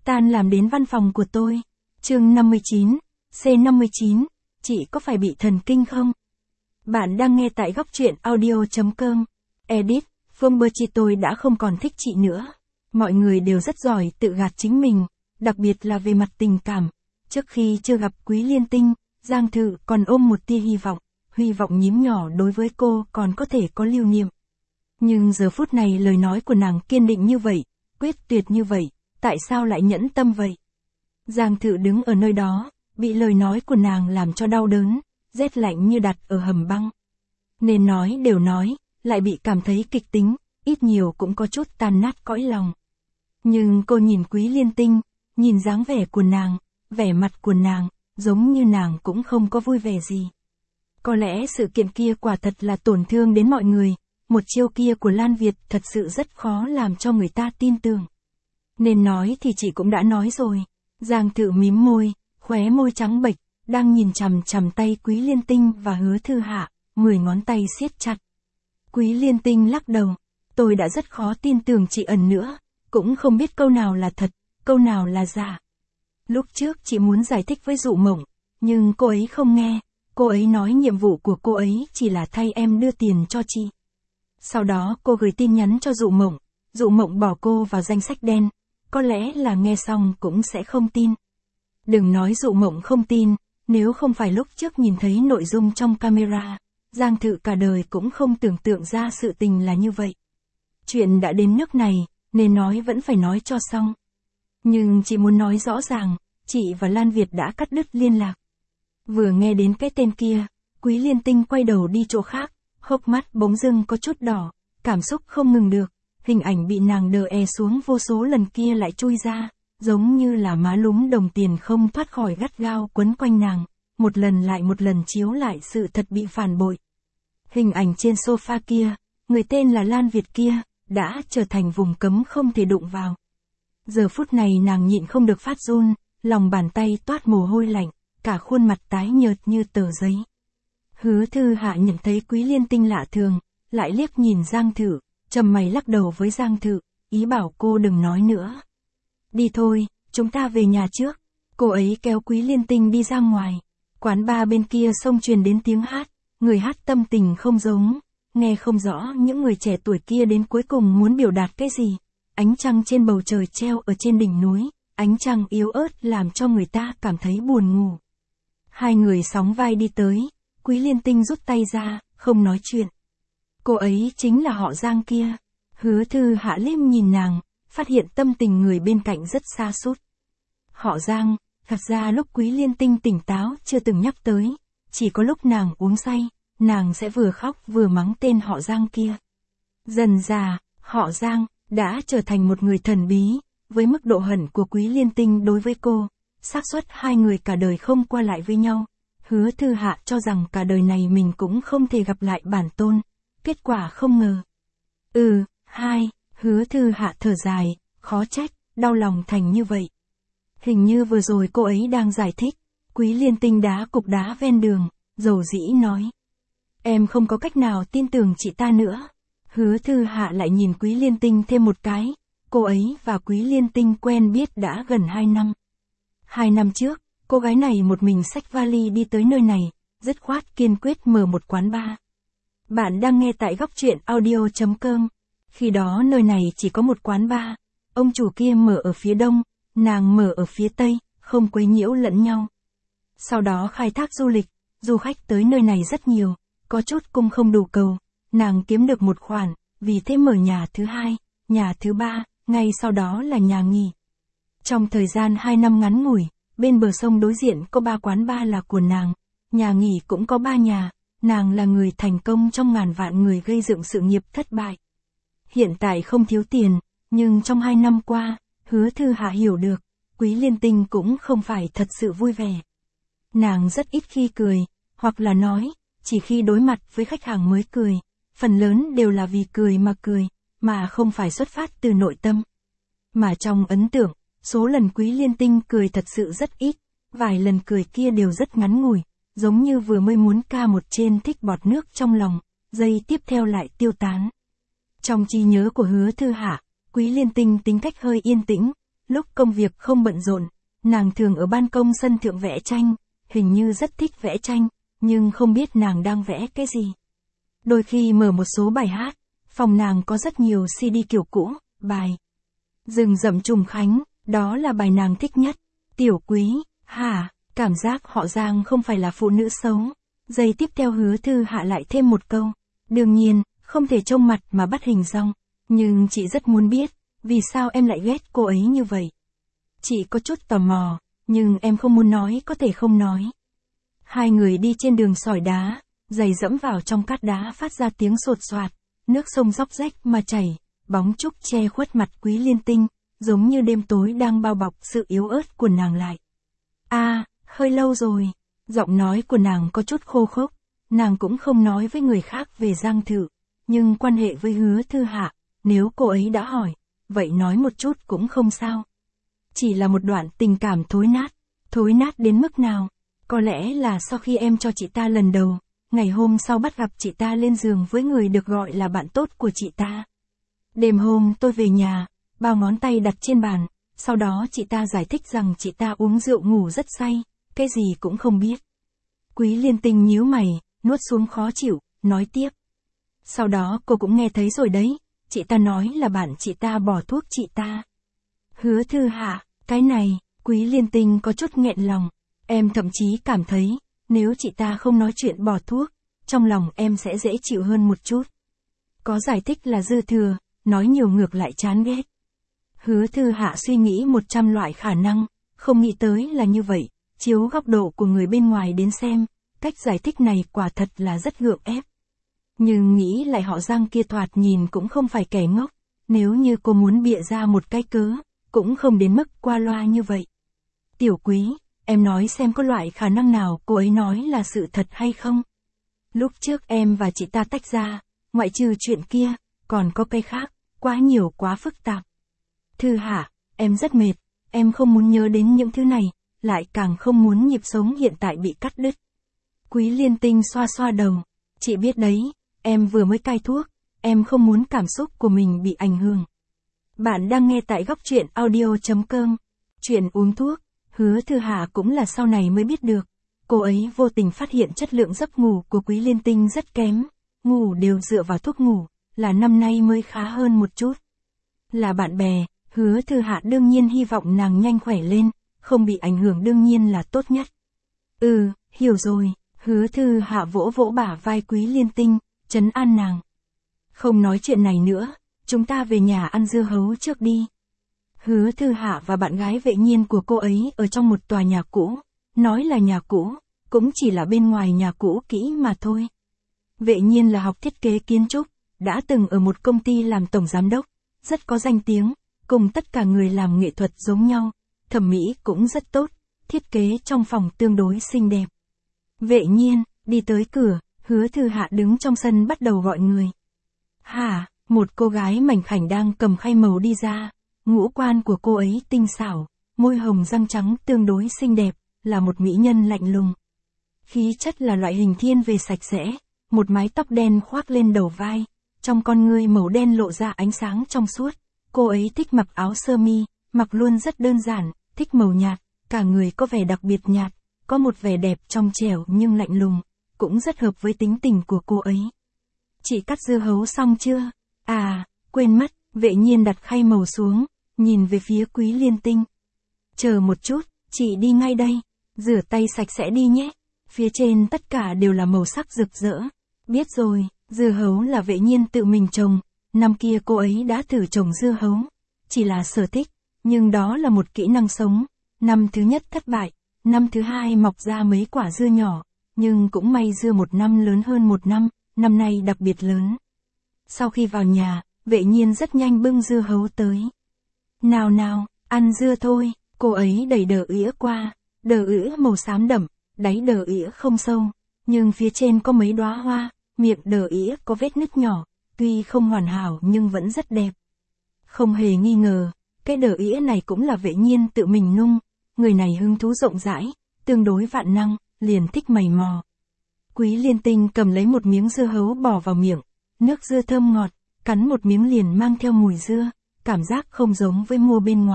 Tan làm đến văn phòng của tôi. Chương 59, C59, chị có phải bị thần kinh không? Bạn đang nghe tại góc truyện audio.com. Edit, Phương Bơ Chi tôi đã không còn thích chị nữa. Mọi người đều rất giỏi tự gạt chính mình, đặc biệt là về mặt tình cảm. Trước khi chưa gặp Quý Liên Tinh, Giang Thự còn ôm một tia hy vọng nhím nhỏ đối với cô còn có thể có lưu niệm. Nhưng giờ phút này lời nói của nàng kiên định như vậy, quyết tuyệt như vậy, tại sao lại nhẫn tâm vậy? Giang Thự đứng ở nơi đó, bị lời nói của nàng làm cho đau đớn, rét lạnh như đặt ở hầm băng. Nên nói đều nói, lại bị cảm thấy kịch tính, ít nhiều cũng có chút tan nát cõi lòng. Nhưng cô nhìn Quý Liên Tinh, nhìn dáng vẻ của nàng, vẻ mặt của nàng, giống như nàng cũng không có vui vẻ gì. Có lẽ sự kiện kia quả thật là tổn thương đến mọi người, một chiêu kia của Lan Việt thật sự rất khó làm cho người ta tin tưởng. Nên nói thì chị cũng đã nói rồi. Giang Thự mím môi, khóe môi trắng bệch, đang nhìn chằm chằm tay Quý Liên Tinh và Hứa Thư Hạ, 10 ngón tay siết chặt. Quý Liên Tinh lắc đầu, tôi đã rất khó tin tưởng chị ẩn nữa, cũng không biết câu nào là thật, câu nào là giả. Lúc trước chị muốn giải thích với Dụ Mộng, nhưng cô ấy không nghe, cô ấy nói nhiệm vụ của cô ấy chỉ là thay em đưa tiền cho chị. Sau đó cô gửi tin nhắn cho Dụ Mộng bỏ cô vào danh sách đen, có lẽ là nghe xong cũng sẽ không tin. Đừng nói Dụ Mộng không tin, nếu không phải lúc trước nhìn thấy nội dung trong camera, Giang Thự cả đời cũng không tưởng tượng ra sự tình là như vậy. Chuyện đã đến nước này, nên nói vẫn phải nói cho xong. Nhưng chị muốn nói rõ ràng, chị và Lan Việt đã cắt đứt liên lạc. Vừa nghe đến cái tên kia, Quý Liên Tinh quay đầu đi chỗ khác, hốc mắt bỗng dưng có chút đỏ, cảm xúc không ngừng được, hình ảnh bị nàng đờ xuống vô số lần kia lại chui ra, giống như là má lúm đồng tiền không thoát khỏi gắt gao quấn quanh nàng, một lần lại một lần chiếu lại sự thật bị phản bội. Hình ảnh trên sofa kia, người tên là Lan Việt kia, đã trở thành vùng cấm không thể đụng vào. Giờ phút này nàng nhịn không được phát run, lòng bàn tay toát mồ hôi lạnh, cả khuôn mặt tái nhợt như tờ giấy. Hứa Thư Hạ nhận thấy Quý Liên Tinh lạ thường, lại liếc nhìn Giang Thự, trầm mày lắc đầu với Giang Thự, ý bảo cô đừng nói nữa. Đi thôi, chúng ta về nhà trước. Cô ấy kéo Quý Liên Tinh đi ra ngoài. Quán bar bên kia xông truyền đến tiếng hát, người hát tâm tình không giống, nghe không rõ những người trẻ tuổi kia đến cuối cùng muốn biểu đạt cái gì. Ánh trăng trên bầu trời treo ở trên đỉnh núi, ánh trăng yếu ớt làm cho người ta cảm thấy buồn ngủ. Hai người sóng vai đi tới, Quý Liên Tinh rút tay ra, không nói chuyện. Cô ấy chính là họ Giang kia. Hứa Thư Hạ liếc nhìn nàng, phát hiện tâm tình người bên cạnh rất sa sút. Họ Giang, thật ra lúc Quý Liên Tinh tỉnh táo chưa từng nhắc tới, chỉ có lúc nàng uống say, nàng sẽ vừa khóc vừa mắng tên họ Giang kia. Dần dà, họ Giang đã trở thành một người thần bí, với mức độ hận của Quý Liên Tinh đối với cô, xác suất hai người cả đời không qua lại với nhau. Hứa Thư Hạ cho rằng cả đời này mình cũng không thể gặp lại bản tôn, kết quả không ngờ. Hứa Thư Hạ thở dài, khó trách, đau lòng thành như vậy. Hình như vừa rồi cô ấy đang giải thích, Quý Liên Tinh đá cục đá ven đường, dầu dĩ nói. Em không có cách nào tin tưởng chị ta nữa. Hứa Thư Hạ lại nhìn Quý Liên Tinh thêm một cái, cô ấy và Quý Liên Tinh quen biết đã gần 2 năm. 2 năm trước, cô gái này một mình xách vali đi tới nơi này, dứt khoát kiên quyết mở một quán bar. Bạn đang nghe tại góc truyện audio.com. Khi đó nơi này chỉ có một quán bar, ông chủ kia mở ở phía đông, nàng mở ở phía tây, không quấy nhiễu lẫn nhau. Sau đó khai thác du lịch, du khách tới nơi này rất nhiều, có chút cung không đủ cầu, nàng kiếm được một khoản, vì thế mở nhà thứ 2, nhà thứ 3, ngay sau đó là nhà nghỉ. Trong thời gian 2 năm ngắn ngủi, bên bờ sông đối diện có 3 quán bar là của nàng, nhà nghỉ cũng có 3 nhà, nàng là người thành công trong ngàn vạn người gây dựng sự nghiệp thất bại. Hiện tại không thiếu tiền, nhưng trong 2 năm qua, Hứa Thư Hạ hiểu được, Quý Liên Tinh cũng không phải thật sự vui vẻ. Nàng rất ít khi cười, hoặc là nói, chỉ khi đối mặt với khách hàng mới cười, phần lớn đều là vì cười, mà không phải xuất phát từ nội tâm. Mà trong ấn tượng, số lần Quý Liên Tinh cười thật sự rất ít, vài lần cười kia đều rất ngắn ngủi, giống như vừa mới muốn ca một trên thích bọt nước trong lòng, giây tiếp theo lại tiêu tán. Trong trí nhớ của Hứa Thư Hạ, Quý Liên Tinh tính cách hơi yên tĩnh, Lúc công việc không bận rộn, nàng thường ở ban công sân thượng vẽ tranh, hình như rất thích vẽ tranh, nhưng không biết nàng đang vẽ cái gì. Đôi khi mở một số bài hát, phòng nàng có rất nhiều CD kiểu cũ, bài Rừng rậm trùng khánh, đó là bài nàng thích nhất. Tiểu Quý, hả, cảm giác họ Giang không phải là phụ nữ xấu. Giây tiếp theo Hứa Thư Hạ lại thêm một câu. Đương nhiên, không thể trông mặt mà bắt hình dong. Nhưng chị rất muốn biết, vì sao em lại ghét cô ấy như vậy. Chị có chút tò mò, nhưng em không muốn nói có thể không nói. Hai người đi trên đường sỏi đá, giày dẫm vào trong cát đá phát ra tiếng sột soạt, nước sông róc rách mà chảy, bóng trúc che khuất mặt Quý Liên Tinh, giống như đêm tối đang bao bọc sự yếu ớt của nàng lại. Hơi lâu rồi, giọng nói của nàng có chút khô khốc, nàng cũng không nói với người khác về Giang Thự, nhưng quan hệ với Hứa Thư Hạ, nếu cô ấy đã hỏi, vậy nói một chút cũng không sao. Chỉ là một đoạn tình cảm thối nát đến mức nào, có lẽ là sau khi em cho chị ta lần đầu, ngày hôm sau bắt gặp chị ta lên giường với người được gọi là bạn tốt của chị ta. Đêm hôm tôi về nhà, bao ngón tay đặt trên bàn, sau đó chị ta giải thích rằng chị ta uống rượu ngủ rất say, cái gì cũng không biết. Quý Liên Tinh nhíu mày, nuốt xuống khó chịu, nói tiếp. Sau đó cô cũng nghe thấy rồi đấy, chị ta nói là bạn chị ta bỏ thuốc chị ta. Hứa Thư Hạ, cái này, Quý Liên Tinh có chút nghẹn lòng, em thậm chí cảm thấy, nếu chị ta không nói chuyện bỏ thuốc, trong lòng em sẽ dễ chịu hơn một chút. Có giải thích là dư thừa, nói nhiều ngược lại chán ghét. Hứa Thư Hạ suy nghĩ 100 loại khả năng, không nghĩ tới là như vậy, chiếu góc độ của người bên ngoài đến xem, cách giải thích này quả thật là rất gượng ép. Nhưng nghĩ lại họ Giang kia thoạt nhìn cũng không phải kẻ ngốc, nếu như cô muốn bịa ra một cái cớ, cũng không đến mức qua loa như vậy. Tiểu Quý, em nói xem có loại khả năng nào cô ấy nói là sự thật hay không? Lúc trước em và chị ta tách ra, ngoại trừ chuyện kia, còn có cái khác, quá nhiều quá phức tạp. Thư Hạ, em rất mệt, em không muốn nhớ đến những thứ này, lại càng không muốn nhịp sống hiện tại bị cắt đứt. Quý Liên Tinh xoa xoa đầu, chị biết đấy, em vừa mới cai thuốc, em không muốn cảm xúc của mình bị ảnh hưởng. Bạn đang nghe tại góc truyện audio.com. Chuyện uống thuốc, Hứa Thư Hạ cũng là sau này mới biết được. Cô ấy vô tình phát hiện chất lượng giấc ngủ của Quý Liên Tinh rất kém, ngủ đều dựa vào thuốc ngủ, là năm nay mới khá hơn một chút. Là bạn bè, Hứa Thư Hạ đương nhiên hy vọng nàng nhanh khỏe lên, không bị ảnh hưởng đương nhiên là tốt nhất. Hiểu rồi, Hứa Thư Hạ vỗ vỗ bả vai Quý Liên Tinh, trấn an nàng. Không nói chuyện này nữa, chúng ta về nhà ăn dưa hấu trước đi. Hứa Thư Hạ và bạn gái Vệ Nhiên của cô ấy ở trong một tòa nhà cũ, nói là nhà cũ, cũng chỉ là bên ngoài nhà cũ kỹ mà thôi. Vệ Nhiên là học thiết kế kiến trúc, đã từng ở một công ty làm tổng giám đốc, rất có danh tiếng, cùng tất cả người làm nghệ thuật giống nhau, thẩm mỹ cũng rất tốt, thiết kế trong phòng tương đối xinh đẹp. Vệ Nhiên, đi tới cửa, Hứa Thư Hạ đứng trong sân bắt đầu gọi người. Một cô gái mảnh khảnh đang cầm khay màu đi ra, ngũ quan của cô ấy tinh xảo, môi hồng răng trắng tương đối xinh đẹp, là một mỹ nhân lạnh lùng. Khí chất là loại hình thiên về sạch sẽ, một mái tóc đen khoác lên đầu vai, trong con ngươi màu đen lộ ra ánh sáng trong suốt. Cô ấy thích mặc áo sơ mi, mặc luôn rất đơn giản, thích màu nhạt, cả người có vẻ đặc biệt nhạt, có một vẻ đẹp trong trẻo nhưng lạnh lùng, cũng rất hợp với tính tình của cô ấy. Chị cắt dưa hấu xong chưa? Quên mất, Vệ Nhiên đặt khay màu xuống, nhìn về phía Quý Liên Tinh. Chờ một chút, chị đi ngay đây, rửa tay sạch sẽ đi nhé, phía trên tất cả đều là màu sắc rực rỡ. Biết rồi, dưa hấu là Vệ Nhiên tự mình trồng, năm kia cô ấy đã thử trồng dưa hấu, chỉ là sở thích, nhưng đó là một kỹ năng sống. Năm thứ nhất thất bại, năm thứ hai mọc ra mấy quả dưa nhỏ, nhưng cũng may dưa một năm lớn hơn một năm, năm nay đặc biệt lớn. Sau khi vào nhà, Vệ Nhiên rất nhanh bưng dưa hấu tới. Nào, ăn dưa thôi, cô ấy đẩy đờ ỉa qua, đờ ỉa màu xám đậm, đáy đờ ỉa không sâu, nhưng phía trên có mấy đóa hoa, miệng đờ ỉa có vết nứt nhỏ, tuy không hoàn hảo nhưng vẫn rất đẹp. Không hề nghi ngờ, cái đờ ỉa này cũng là Vệ Nhiên tự mình nung, người này hứng thú rộng rãi, tương đối vạn năng, liền thích mày mò. Quý Liên Tinh cầm lấy một miếng dưa hấu bỏ vào miệng, nước dưa thơm ngọt, cắn một miếng liền mang theo mùi dưa, cảm giác không giống với mua bên ngoài,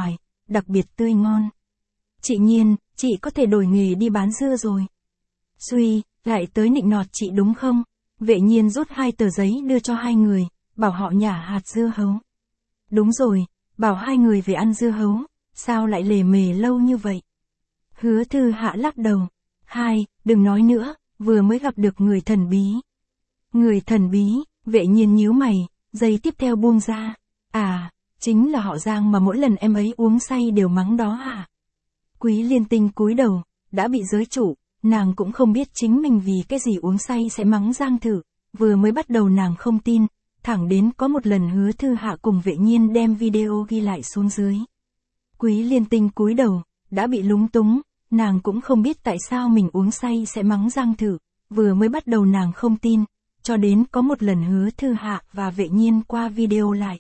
đặc biệt tươi ngon. Chị Nhiên, chị có thể đổi nghề đi bán dưa rồi. Suy, lại tới nịnh nọt chị đúng không? Vệ Nhiên rút 2 tờ giấy đưa cho hai người, bảo họ nhả hạt dưa hấu. Đúng rồi, bảo hai người về ăn dưa hấu, sao lại lề mề lâu như vậy? Hứa Thư Hạ lắc đầu. Đừng nói nữa, vừa mới gặp được người thần bí. Người thần bí, Vệ Nhiên nhíu mày, giây tiếp theo buông ra. À, chính là họ Giang mà mỗi lần em ấy uống say đều mắng đó hả? Quý Liên Tinh cúi đầu, đã bị giới chủ, nàng cũng không biết chính mình vì cái gì uống say sẽ mắng Giang thử. Vừa mới bắt đầu nàng không tin, thẳng đến có một lần Hứa Thư Hạ cùng Vệ Nhiên đem video ghi lại xuống dưới. Quý Liên Tinh cúi đầu, đã bị lúng túng, nàng cũng không biết tại sao mình uống say sẽ mắng Giang thử. Vừa mới bắt đầu nàng không tin, cho đến có một lần Hứa Thư Hạ và Vệ Nhiên qua video lại.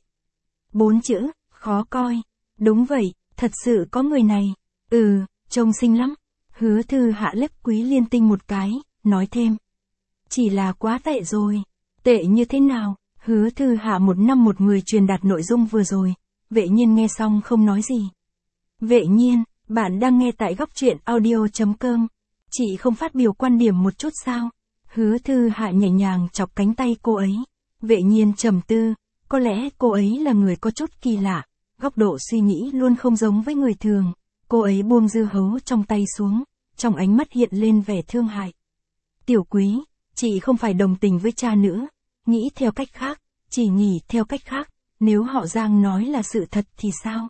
4 chữ, khó coi. Đúng vậy, thật sự có người này. Trông xinh lắm. Hứa Thư Hạ liếc Quý Liên Tinh một cái, nói thêm. Chỉ là quá tệ rồi. Tệ như thế nào? Hứa Thư Hạ một năm một người truyền đạt nội dung vừa rồi. Vệ Nhiên nghe xong không nói gì. Vệ Nhiên, bạn đang nghe tại góc truyện audio.com. Chị không phát biểu quan điểm một chút sao? Hứa Thư Hạ nhẹ nhàng chọc cánh tay cô ấy. Vệ Nhiên trầm tư, có lẽ cô ấy là người có chút kỳ lạ, góc độ suy nghĩ luôn không giống với người thường. Cô ấy buông dưa hấu trong tay xuống, trong ánh mắt hiện lên vẻ thương hại. Tiểu Quý, chị không phải đồng tình với cha nữa, nghĩ theo cách khác, chỉ nghĩ theo cách khác, nếu họ Giang nói là sự thật thì sao?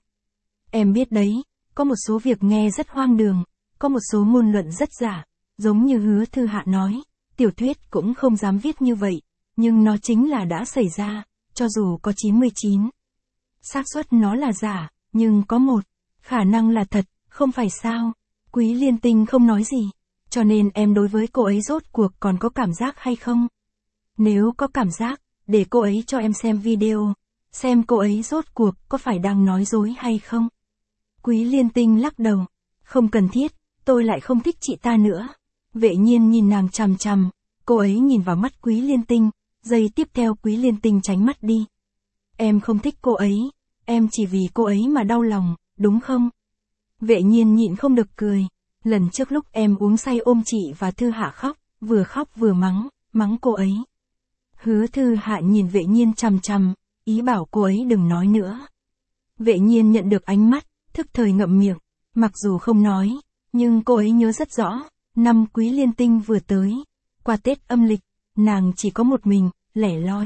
Em biết đấy, có một số việc nghe rất hoang đường, có một số ngôn luận rất giả, giống như Hứa Thư Hạ nói, tiểu thuyết cũng không dám viết như vậy, nhưng nó chính là đã xảy ra, cho dù có 99 xác suất nó là giả, nhưng có một khả năng là thật, không phải sao? Quý Liên Tinh không nói gì, cho nên em đối với cô ấy rốt cuộc còn có cảm giác hay không? Nếu có cảm giác, để cô ấy cho em xem video, xem cô ấy rốt cuộc có phải đang nói dối hay không? Quý Liên Tinh lắc đầu, không cần thiết, tôi lại không thích chị ta nữa. Vệ Nhiên nhìn nàng chằm chằm, cô ấy nhìn vào mắt Quý Liên Tinh, giây tiếp theo Quý Liên Tinh tránh mắt đi. Em không thích cô ấy, em chỉ vì cô ấy mà đau lòng, đúng không? Vệ Nhiên nhịn không được cười, lần trước lúc em uống say ôm chị và Thư Hạ khóc vừa mắng cô ấy. Hứa Thư Hạ nhìn Vệ Nhiên chằm chằm, ý bảo cô ấy đừng nói nữa. Vệ Nhiên nhận được ánh mắt, thức thời ngậm miệng, mặc dù không nói, nhưng cô ấy nhớ rất rõ, năm Quý Liên Tinh vừa tới, qua Tết âm lịch, nàng chỉ có một mình, lẻ loi.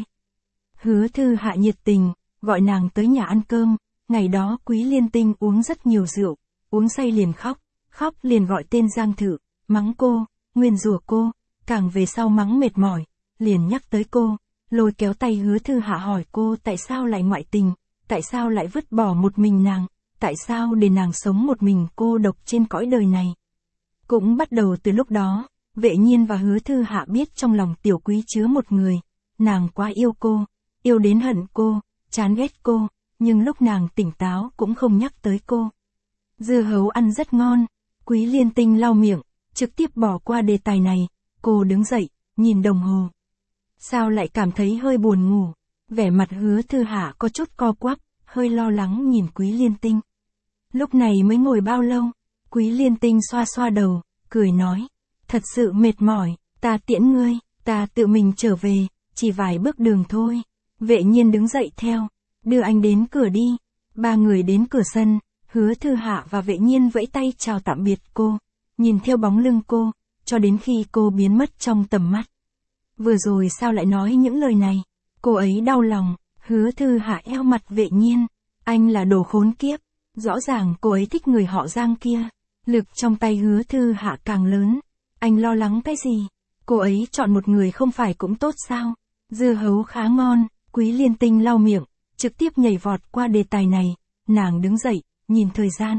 Hứa Thư Hạ nhiệt tình, gọi nàng tới nhà ăn cơm, ngày đó Quý Liên Tinh uống rất nhiều rượu, uống say liền khóc liền gọi tên Giang Thử, mắng cô, nguyền rủa cô, càng về sau mắng mệt mỏi, liền nhắc tới cô, lôi kéo tay Hứa Thư Hạ hỏi cô tại sao lại ngoại tình, tại sao lại vứt bỏ một mình nàng, tại sao để nàng sống một mình cô độc trên cõi đời này. Cũng bắt đầu từ lúc đó, Vệ Nhiên và Hứa Thư Hạ biết trong lòng Tiểu Quý chứa một người, nàng quá yêu cô, yêu đến hận cô, chán ghét cô, nhưng lúc nàng tỉnh táo cũng không nhắc tới cô. Dưa hấu ăn rất ngon, Quý Liên Tinh lau miệng, trực tiếp bỏ qua đề tài này, cô đứng dậy, nhìn đồng hồ. Sao lại cảm thấy hơi buồn ngủ, vẻ mặt Hứa Thư Hạ có chút co quắp, hơi lo lắng nhìn Quý Liên Tinh. Lúc này mới ngồi bao lâu? Quý Liên Tinh xoa xoa đầu, cười nói, thật sự mệt mỏi, ta tiễn ngươi, ta tự mình trở về, chỉ vài bước đường thôi. Vệ Nhiên đứng dậy theo, đưa anh đến cửa đi. Ba người đến cửa sân, Hứa Thư Hạ và Vệ Nhiên vẫy tay chào tạm biệt cô, nhìn theo bóng lưng cô, cho đến khi cô biến mất trong tầm mắt. Vừa rồi sao lại nói những lời này? Cô ấy đau lòng. Hứa Thư Hạ eo mặt Vệ Nhiên, anh là đồ khốn kiếp, rõ ràng cô ấy thích người họ Giang kia. Lực trong tay Hứa Thư Hạ càng lớn, anh lo lắng cái gì? Cô ấy chọn một người không phải cũng tốt sao? Dưa hấu khá ngon. Quý Liên Tinh lau miệng, trực tiếp nhảy vọt qua đề tài này, nàng đứng dậy, nhìn thời gian.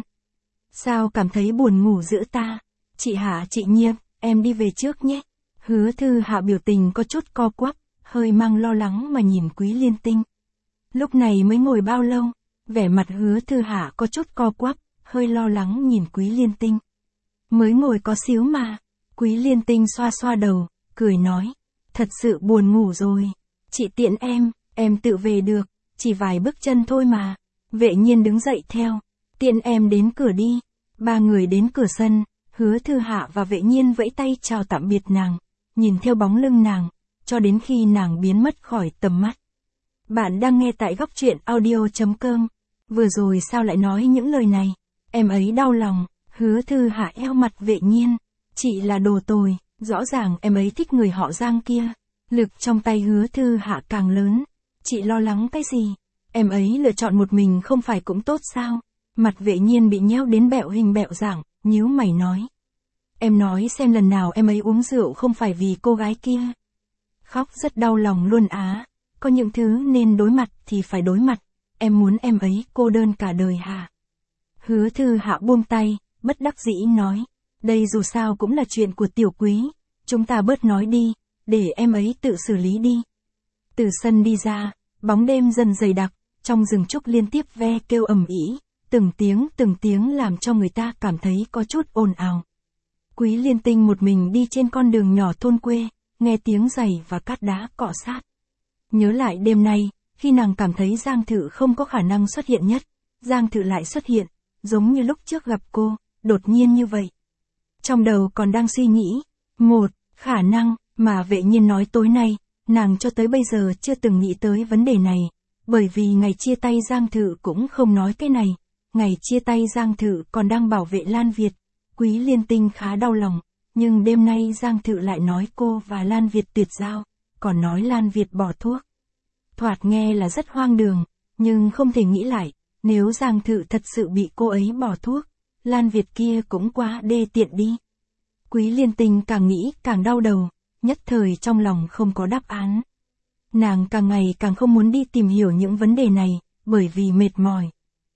Sao cảm thấy buồn ngủ giữa ta? Chị Hạ, chị Nhiên, em đi về trước nhé. Hứa Thư Hạ biểu tình có chút co quắp, hơi mang lo lắng mà nhìn Quý Liên Tinh. Lúc này mới ngồi bao lâu? Vẻ mặt Hứa Thư Hạ có chút co quắp, hơi lo lắng nhìn Quý Liên Tinh. Mới ngồi có xíu mà. Quý Liên Tinh xoa xoa đầu, cười nói, thật sự buồn ngủ rồi. Chị tiện em tự về được, chỉ vài bước chân thôi mà. Vệ Nhiên đứng dậy theo, Tiện em đến cửa đi. Ba người đến cửa sân, Hứa Thư Hạ và Vệ Nhiên vẫy tay chào tạm biệt nàng, nhìn theo bóng lưng nàng, cho đến khi nàng biến mất khỏi tầm mắt. Bạn đang nghe tại góc truyện audio.com. Vừa rồi sao lại nói những lời này? Em ấy đau lòng. Hứa Thư Hạ eo mặt Vệ Nhiên. Chị là đồ tồi, rõ ràng em ấy thích người họ Giang kia. Lực trong tay Hứa Thư Hạ càng lớn. Chị lo lắng cái gì? Em ấy lựa chọn một mình không phải cũng tốt sao? Mặt Vệ Nhiên bị nheo đến bẹo hình bẹo dạng, nhíu mày nói. Em nói xem lần nào em ấy uống rượu không phải vì cô gái kia. Khóc rất đau lòng luôn á. Có những thứ nên đối mặt thì phải đối mặt. Em muốn em ấy cô đơn cả đời hả? Hứa Thư Hạ buông tay, bất đắc dĩ nói. Đây dù sao cũng là chuyện của Tiểu Quý. Chúng ta bớt nói đi, để em ấy tự xử lý đi. Từ sân đi ra, bóng đêm dần dày đặc, trong rừng trúc liên tiếp ve kêu ầm ĩ, từng tiếng làm cho người ta cảm thấy có chút ồn ào. Quý Liên Tinh một mình đi trên con đường nhỏ thôn quê, nghe tiếng giày và cát đá cọ sát. Nhớ lại đêm nay, khi nàng cảm thấy Giang Thự không có khả năng xuất hiện nhất, Giang Thự lại xuất hiện, giống như lúc trước gặp cô, đột nhiên như vậy. Trong đầu còn đang suy nghĩ, một khả năng mà Vệ Nhiên nói tối nay, nàng cho tới bây giờ chưa từng nghĩ tới vấn đề này, bởi vì ngày chia tay Giang Thự cũng không nói cái này, ngày chia tay Giang Thự còn đang bảo vệ Lan Việt. Quý Liên Tinh khá đau lòng, nhưng đêm nay Giang Thự lại nói cô và Lan Việt tuyệt giao, còn nói Lan Việt bỏ thuốc. Thoạt nghe là rất hoang đường, nhưng không thể nghĩ lại, nếu Giang Thự thật sự bị cô ấy bỏ thuốc, Lan Việt kia cũng quá đê tiện đi. Quý Liên Tinh càng nghĩ càng đau đầu, nhất thời trong lòng không có đáp án. Nàng càng ngày càng không muốn đi tìm hiểu những vấn đề này, bởi vì mệt mỏi.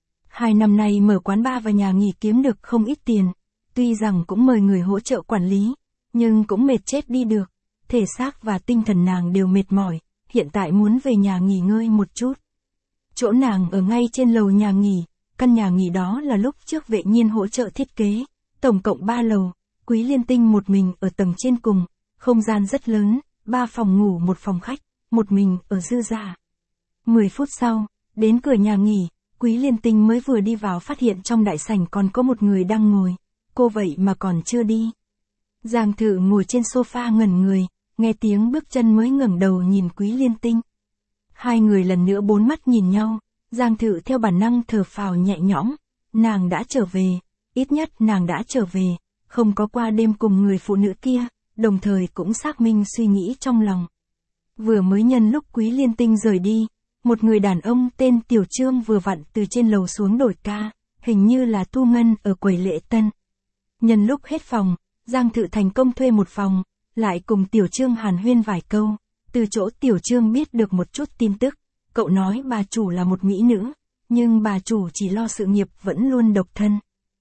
2 năm nay mở quán bar và nhà nghỉ kiếm được không ít tiền, tuy rằng cũng mời người hỗ trợ quản lý, nhưng cũng mệt chết đi được, thể xác và tinh thần nàng đều mệt mỏi, hiện tại muốn về nhà nghỉ ngơi một chút. Chỗ nàng ở ngay trên lầu nhà nghỉ, căn nhà nghỉ đó là lúc trước Vệ Nhiên hỗ trợ thiết kế, tổng cộng 3 lầu, Quý Liên Tinh một mình ở tầng trên cùng, không gian rất lớn, 3 phòng ngủ 1 phòng khách, một mình ở dư giả. 10 phút sau, đến cửa nhà nghỉ, Quý Liên Tinh mới vừa đi vào phát hiện trong đại sảnh còn có một người đang ngồi, cô vậy mà còn chưa đi. Giang Thự ngồi trên sofa ngẩn người, nghe tiếng bước chân mới ngẩng đầu nhìn Quý Liên Tinh. Hai người lần nữa bốn mắt nhìn nhau, Giang Thự theo bản năng thở phào nhẹ nhõm, nàng đã trở về, ít nhất nàng đã trở về, không có qua đêm cùng người phụ nữ kia, đồng thời cũng xác minh suy nghĩ trong lòng. Vừa mới nhân lúc Quý Liên Tinh rời đi, một người đàn ông tên Tiểu Trương vừa vặn từ trên lầu xuống đổi ca, hình như là thu ngân ở quầy lễ tân. Nhân lúc hết phòng, Giang Thự thành công thuê một phòng, lại cùng Tiểu Trương hàn huyên vài câu, từ chỗ Tiểu Trương biết được một chút tin tức, cậu nói bà chủ là một mỹ nữ, nhưng bà chủ chỉ lo sự nghiệp vẫn luôn độc thân.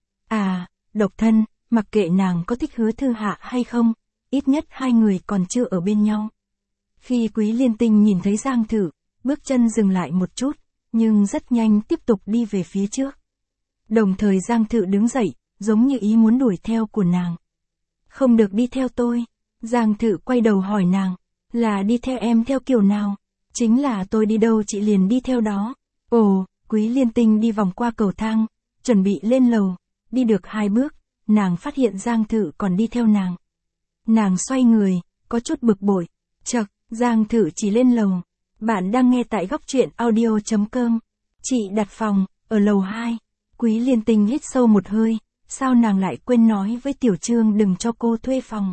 À, độc thân, mặc kệ nàng có thích Hứa Thư Hạ hay không, ít nhất hai người còn chưa ở bên nhau. Khi Quý Liên Tinh nhìn thấy Giang Thự, bước chân dừng lại một chút, nhưng rất nhanh tiếp tục đi về phía trước. Đồng thời Giang Thự đứng dậy, giống như ý muốn đuổi theo của nàng. Không được đi theo tôi. Giang Thự quay đầu hỏi nàng, là đi theo em theo kiểu nào? Chính là tôi đi đâu chị liền đi theo đó. Ồ, Quý Liên Tinh đi vòng qua cầu thang, chuẩn bị lên lầu, đi được 2 bước, nàng phát hiện Giang Thự còn đi theo nàng. Nàng xoay người, có chút bực bội, chậc, Giang Thự chỉ lên lầu. Bạn đang nghe tại góc truyện audio.com. Chị đặt phòng, ở lầu 2. Quý Liên Tinh hít sâu một hơi, sao nàng lại quên nói với Tiểu Trương đừng cho cô thuê phòng.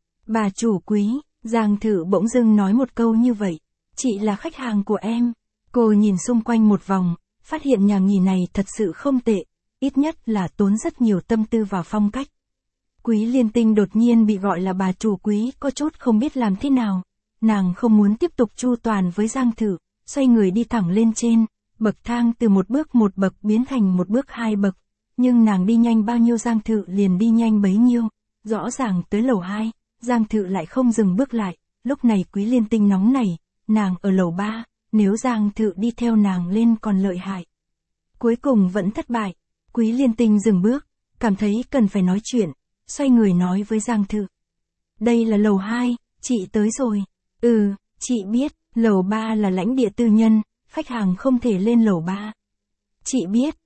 Bà chủ Quý, Giang Thự bỗng dưng nói một câu như vậy, chị là khách hàng của em. Cô nhìn xung quanh một vòng, phát hiện nhà nghỉ này thật sự không tệ, ít nhất là tốn rất nhiều tâm tư vào phong cách. Quý Liên Tinh đột nhiên bị gọi là bà chủ Quý có chút không biết làm thế nào. Nàng không muốn tiếp tục chu toàn với Giang Thự, xoay người đi thẳng lên trên, bậc thang từ một bước 1 bậc biến thành 1 bước 2 bậc, nhưng nàng đi nhanh bao nhiêu Giang Thự liền đi nhanh bấy nhiêu, rõ ràng tới lầu 2, Giang Thự lại không dừng bước lại, lúc này Quý Liên Tinh nóng nảy, nàng ở lầu 3, nếu Giang Thự đi theo nàng lên còn lợi hại. Cuối cùng vẫn thất bại, Quý Liên Tinh dừng bước, cảm thấy cần phải nói chuyện, xoay người nói với Giang Thự. Đây là lầu 2, chị tới rồi. Ừ, chị biết, lầu 3 là lãnh địa tư nhân, khách hàng không thể lên lầu 3. Chị biết,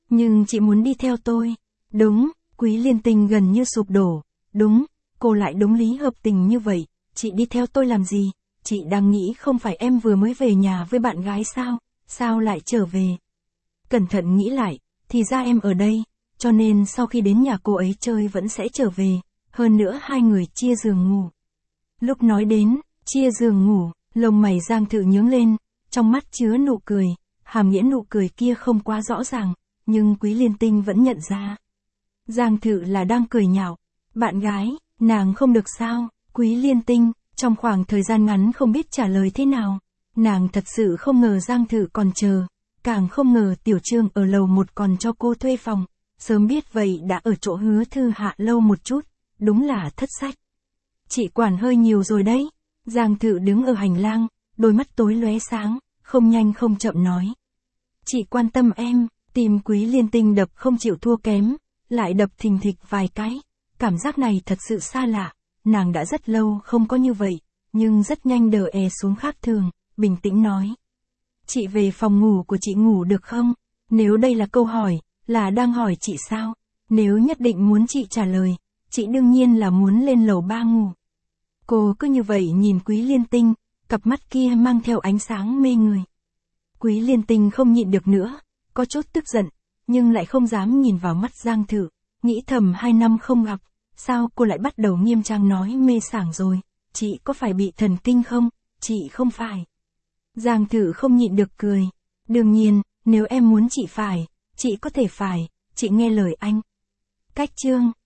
Nhưng chị muốn đi theo tôi. Đúng, Quý Liên Tinh gần như sụp đổ. Đúng, cô lại đúng lý hợp tình như vậy, chị đi theo tôi làm gì? Chị đang nghĩ không phải em vừa mới về nhà với bạn gái sao? Sao lại trở về? Cẩn thận nghĩ lại, thì ra em ở đây, cho nên sau khi đến nhà cô ấy chơi vẫn sẽ trở về, hơn nữa hai người chia giường ngủ. Lúc nói đến, chia giường ngủ, lông mày Giang Thự nhướng lên, trong mắt chứa nụ cười, hàm nghĩa nụ cười kia không quá rõ ràng, nhưng Quý Liên Tinh vẫn nhận ra. Giang Thự là đang cười nhạo, bạn gái, nàng không được sao? Quý Liên Tinh, trong khoảng thời gian ngắn không biết trả lời thế nào, nàng thật sự không ngờ Giang Thự còn chờ, càng không ngờ Tiểu Trương ở lầu 1 còn cho cô thuê phòng, sớm biết vậy đã ở chỗ Hứa Thư hạ lâu một chút, đúng là thất sách. Chị quản hơi nhiều rồi đấy. Giang Thự đứng ở hành lang, đôi mắt tối lóe sáng, không nhanh không chậm nói. Chị quan tâm em, tim Quý Liên Tinh đập không chịu thua kém, lại đập thình thịch vài cái, cảm giác này thật sự xa lạ, nàng đã rất lâu không có như vậy, nhưng rất nhanh đờ xuống khác thường, bình tĩnh nói. Chị về phòng ngủ của chị ngủ được không? Nếu đây là câu hỏi, là đang hỏi chị sao? Nếu nhất định muốn chị trả lời, chị đương nhiên là muốn lên lầu 3 ngủ. Cô cứ như vậy nhìn Quý Liên Tinh, cặp mắt kia mang theo ánh sáng mê người. Quý Liên Tinh không nhịn được nữa, có chút tức giận, nhưng lại không dám nhìn vào mắt Giang Thự, nghĩ thầm 2 năm không gặp, sao cô lại bắt đầu nghiêm trang nói mê sảng rồi, chị có phải bị thần kinh không? Chị không phải. Giang Thự không nhịn được cười, đương nhiên, nếu em muốn chị phải, chị có thể phải, chị nghe lời anh. Cách chương